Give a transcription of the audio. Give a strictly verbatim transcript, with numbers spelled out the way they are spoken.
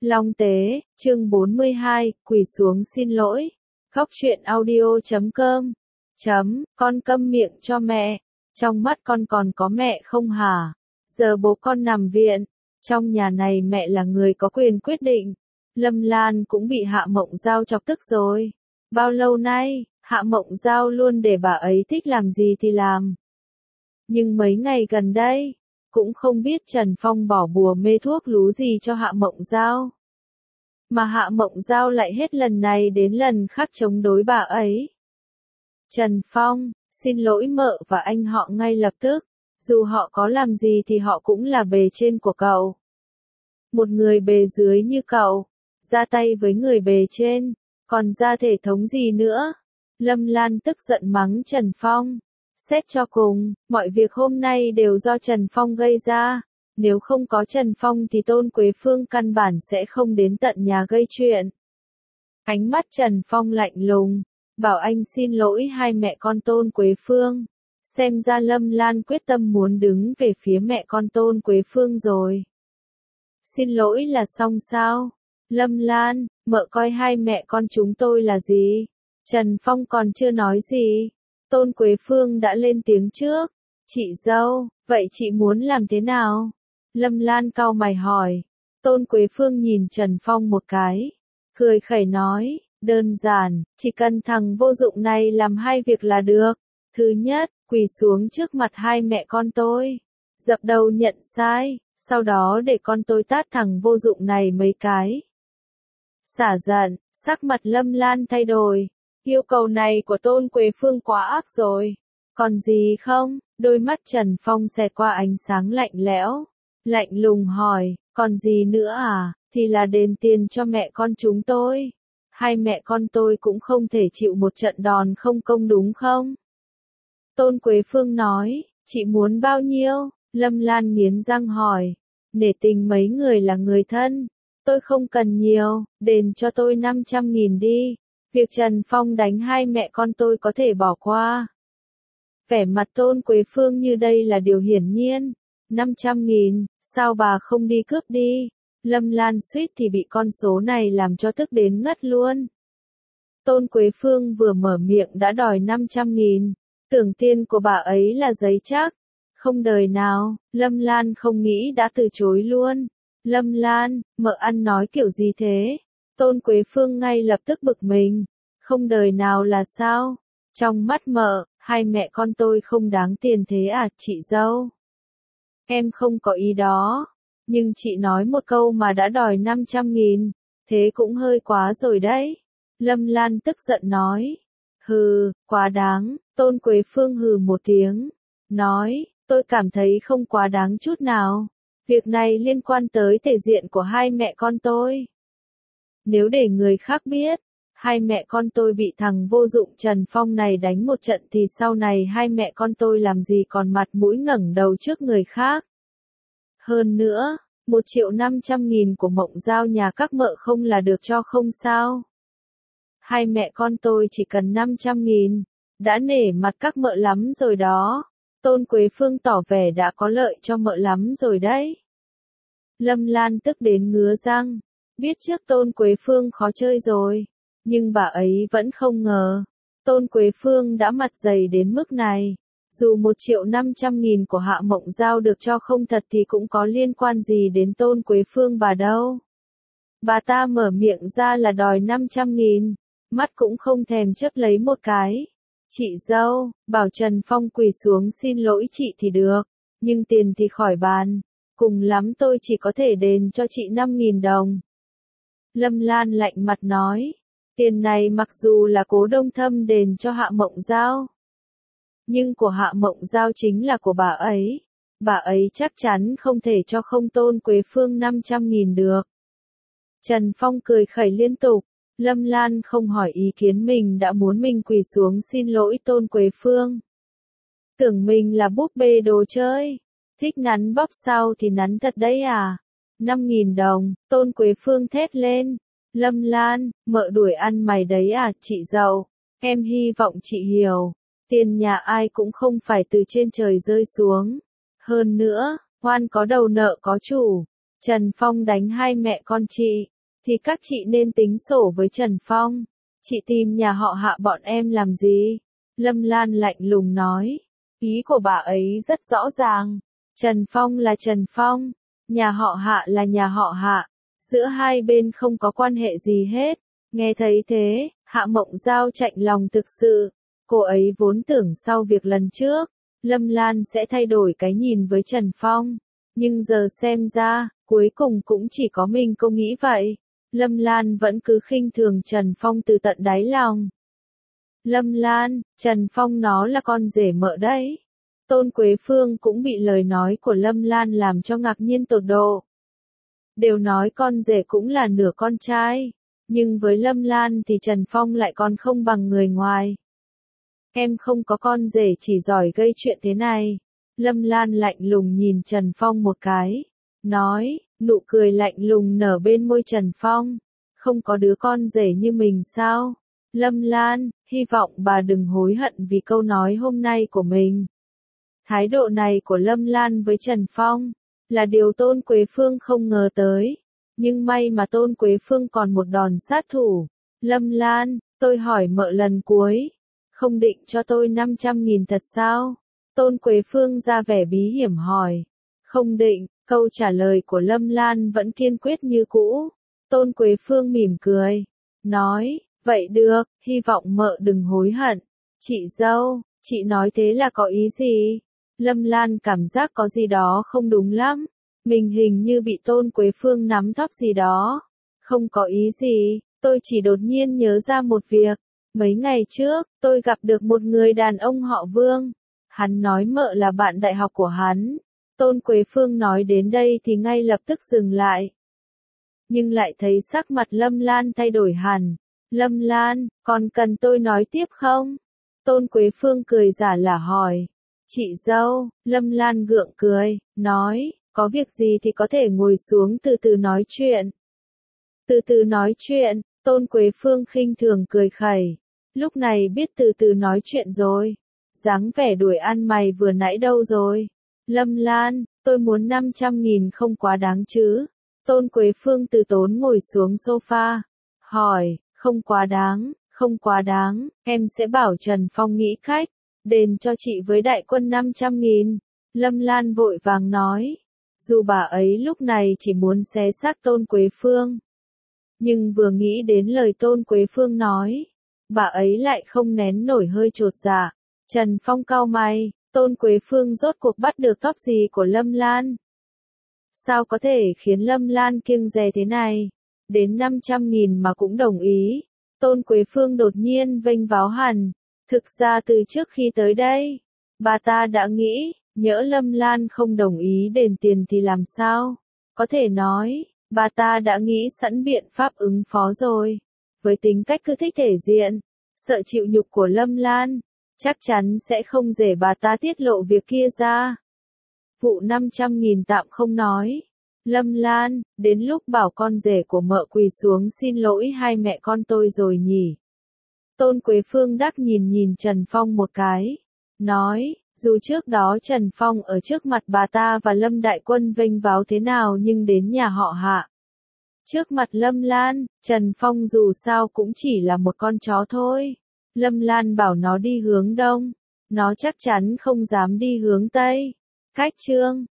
Long Tế, chương bốn mươi hai, quỳ xuống xin lỗi. Khóc chuyện audio chấm com. Chấm, con câm miệng cho mẹ. Trong mắt con còn có mẹ không hả? Giờ bố con nằm viện. Trong nhà này mẹ là người có quyền quyết định. Lâm Lan cũng bị Hạ Mộng Giao chọc tức rồi. Bao lâu nay, Hạ Mộng Giao luôn để bà ấy thích làm gì thì làm. Nhưng mấy ngày gần đây, cũng không biết Trần Phong bỏ bùa mê thuốc lú gì cho Hạ Mộng Giao. Mà Hạ Mộng Giao lại hết lần này đến lần khác chống đối bà ấy. Trần Phong, xin lỗi mợ và anh họ ngay lập tức. Dù họ có làm gì thì họ cũng là bề trên của cậu. Một người bề dưới như cậu, ra tay với người bề trên, còn ra thể thống gì nữa? Lâm Lan tức giận mắng Trần Phong. Xét cho cùng, mọi việc hôm nay đều do Trần Phong gây ra. Nếu không có Trần Phong thì Tôn Quế Phương căn bản sẽ không đến tận nhà gây chuyện. Ánh mắt Trần Phong lạnh lùng, bảo anh xin lỗi hai mẹ con Tôn Quế Phương. Xem ra Lâm Lan quyết tâm muốn đứng về phía mẹ con Tôn Quế Phương rồi. Xin lỗi là xong sao? Lâm Lan, mợ coi hai mẹ con chúng tôi là gì? Trần Phong còn chưa nói gì. Tôn Quế Phương đã lên tiếng trước. Chị dâu, vậy chị muốn làm thế nào? Lâm Lan cau mày hỏi. Tôn Quế Phương nhìn Trần Phong một cái. Cười khẩy nói, đơn giản, chỉ cần thằng vô dụng này làm hai việc là được. Thứ nhất, quỳ xuống trước mặt hai mẹ con tôi. Dập đầu nhận sai, sau đó để con tôi tát thằng vô dụng này mấy cái. Xả giận, sắc mặt Lâm Lan thay đổi. Yêu cầu này của Tôn Quế Phương quá ác rồi. Còn gì không? Đôi mắt Trần Phong xẹt qua ánh sáng lạnh lẽo. Lạnh lùng hỏi, còn gì nữa à? Thì là đền tiền cho mẹ con chúng tôi. Hai mẹ con tôi cũng không thể chịu một trận đòn không công đúng không? Tôn Quế Phương nói, chị muốn bao nhiêu? Lâm Lan nghiến răng hỏi. Nể tình mấy người là người thân. Tôi không cần nhiều, đền cho tôi năm trăm nghìn đi. Việc Trần Phong đánh hai mẹ con tôi có thể bỏ qua. Vẻ mặt Tôn Quế Phương như đây là điều hiển nhiên. năm trăm nghìn, sao bà không đi cướp đi? Lâm Lan suýt thì bị con số này làm cho tức đến ngất luôn. Tôn Quế Phương vừa mở miệng đã đòi năm trăm nghìn. Tưởng tiền của bà ấy là giấy chắc. Không đời nào, Lâm Lan không nghĩ đã từ chối luôn. Lâm Lan, mợ ăn nói kiểu gì thế? Tôn Quế Phương ngay lập tức bực mình. Không đời nào là sao? Trong mắt mợ, hai mẹ con tôi không đáng tiền thế à, chị dâu? Em không có ý đó. Nhưng chị nói một câu mà đã đòi năm trăm nghìn. Thế cũng hơi quá rồi đấy. Lâm Lan tức giận nói. Hừ, quá đáng. Tôn Quế Phương hừ một tiếng. Nói, tôi cảm thấy không quá đáng chút nào. Việc này liên quan tới thể diện của hai mẹ con tôi. Nếu để người khác biết, hai mẹ con tôi bị thằng vô dụng Trần Phong này đánh một trận thì sau này hai mẹ con tôi làm gì còn mặt mũi ngẩng đầu trước người khác. Hơn nữa, một triệu năm trăm nghìn của Mộng Giao nhà các mợ không là được cho không sao. Hai mẹ con tôi chỉ cần năm trăm nghìn, đã nể mặt các mợ lắm rồi đó. Tôn Quế Phương tỏ vẻ đã có lợi cho mợ lắm rồi đấy. Lâm Lan tức đến ngứa răng, biết trước Tôn Quế Phương khó chơi rồi, nhưng bà ấy vẫn không ngờ. Tôn Quế Phương đã mặt dày đến mức này. Dù một triệu năm trăm nghìn của Hạ Mộng Giao được cho không thật thì cũng có liên quan gì đến Tôn Quế Phương bà đâu. Bà ta mở miệng ra là đòi năm trăm nghìn, mắt cũng không thèm chớp lấy một cái. Chị dâu, bảo Trần Phong quỳ xuống xin lỗi chị thì được, nhưng tiền thì khỏi bàn. Cùng lắm tôi chỉ có thể đền cho chị năm nghìn đồng. Lâm Lan lạnh mặt nói, tiền này mặc dù là Cố Đông Thâm đền cho Hạ Mộng Giao, nhưng của Hạ Mộng Giao chính là của bà ấy. Bà ấy chắc chắn không thể cho không Tôn Quế Phương năm trăm nghìn được. Trần Phong cười khẩy liên tục. Lâm Lan không hỏi ý kiến mình đã muốn mình quỳ xuống xin lỗi Tôn Quế Phương. Tưởng mình là búp bê đồ chơi. Thích nắn bóp sao thì nắn thật đấy à? năm nghìn đồng, Tôn Quế Phương thét lên. Lâm Lan, mợ đuổi ăn mày đấy à, chị dâu? Em hy vọng chị hiểu. Tiền nhà ai cũng không phải từ trên trời rơi xuống. Hơn nữa, oan có đầu nợ có chủ. Trần Phong đánh hai mẹ con chị, thì các chị nên tính sổ với Trần Phong. Chị tìm nhà họ Hạ bọn em làm gì? Lâm Lan lạnh lùng nói. Ý của bà ấy rất rõ ràng. Trần Phong là Trần Phong, nhà họ Hạ là nhà họ Hạ. Giữa hai bên không có quan hệ gì hết. Nghe thấy thế, Hạ Mộng Giao chạnh lòng thực sự. Cô ấy vốn tưởng sau việc lần trước, Lâm Lan sẽ thay đổi cái nhìn với Trần Phong. Nhưng giờ xem ra, cuối cùng cũng chỉ có mình cô nghĩ vậy. Lâm Lan vẫn cứ khinh thường Trần Phong từ tận đáy lòng. Lâm Lan, Trần Phong nó là con rể mợ đấy. Tôn Quế Phương cũng bị lời nói của Lâm Lan làm cho ngạc nhiên tột độ. Đều nói con rể cũng là nửa con trai, nhưng với Lâm Lan thì Trần Phong lại còn không bằng người ngoài. Em không có con rể chỉ giỏi gây chuyện thế này. Lâm Lan lạnh lùng nhìn Trần Phong một cái, nói, nụ cười lạnh lùng nở bên môi Trần Phong. Không có đứa con rể như mình sao? Lâm Lan, hy vọng bà đừng hối hận vì câu nói hôm nay của mình. Thái độ này của Lâm Lan với Trần Phong là điều Tôn Quế Phương không ngờ tới. Nhưng may mà Tôn Quế Phương còn một đòn sát thủ. Lâm Lan, tôi hỏi mợ lần cuối. Không định cho tôi năm trăm nghìn thật sao? Tôn Quế Phương ra vẻ bí hiểm hỏi. Không định, câu trả lời của Lâm Lan vẫn kiên quyết như cũ. Tôn Quế Phương mỉm cười, nói, vậy được, hy vọng mợ đừng hối hận. Chị dâu, chị nói thế là có ý gì? Lâm Lan cảm giác có gì đó không đúng lắm. Mình hình như bị Tôn Quế Phương nắm thóp gì đó. Không có ý gì, tôi chỉ đột nhiên nhớ ra một việc. Mấy ngày trước, tôi gặp được một người đàn ông họ Vương. Hắn nói mợ là bạn đại học của hắn. Tôn Quế Phương nói đến đây thì ngay lập tức dừng lại. Nhưng lại thấy sắc mặt Lâm Lan thay đổi hẳn. Lâm Lan, còn cần tôi nói tiếp không? Tôn Quế Phương cười giả lả hỏi. Chị dâu, Lâm Lan gượng cười, nói, có việc gì thì có thể ngồi xuống từ từ nói chuyện. Từ từ nói chuyện, Tôn Quế Phương khinh thường cười khẩy. Lúc này biết từ từ nói chuyện rồi. Dáng vẻ đuổi ăn mày vừa nãy đâu rồi? Lâm Lan, tôi muốn năm trăm nghìn không quá đáng chứ? Tôn Quế Phương từ tốn ngồi xuống sofa. Hỏi, không quá đáng, không quá đáng, em sẽ bảo Trần Phong nghĩ cách, đền cho chị với đại quân năm trăm nghìn. Lâm Lan vội vàng nói. Dù bà ấy lúc này chỉ muốn xé xác Tôn Quế Phương. Nhưng vừa nghĩ đến lời Tôn Quế Phương nói, bà ấy lại không nén nổi hơi chột dạ. Trần Phong cau mày, Tôn Quế Phương rốt cuộc bắt được tóc gì của Lâm Lan? Sao có thể khiến Lâm Lan kiêng dè thế này? Đến năm trăm nghìn mà cũng đồng ý. Tôn Quế Phương đột nhiên vênh váo hẳn. Thực ra từ trước khi tới đây, bà ta đã nghĩ, nhỡ Lâm Lan không đồng ý đền tiền thì làm sao? Có thể nói, bà ta đã nghĩ sẵn biện pháp ứng phó rồi. Với tính cách cứ thích thể diện, sợ chịu nhục của Lâm Lan, chắc chắn sẽ không để bà ta tiết lộ việc kia ra. Vụ năm trăm nghìn tạm không nói. Lâm Lan, đến lúc bảo con rể của mợ quỳ xuống xin lỗi hai mẹ con tôi rồi nhỉ? Tôn Quế Phương đắc nhìn nhìn Trần Phong một cái. Nói, dù trước đó Trần Phong ở trước mặt bà ta và Lâm Đại Quân vênh váo thế nào nhưng đến nhà họ Hạ. Trước mặt Lâm Lan, Trần Phong dù sao cũng chỉ là một con chó thôi. Lâm Lan bảo nó đi hướng đông, nó chắc chắn không dám đi hướng tây. Cách chương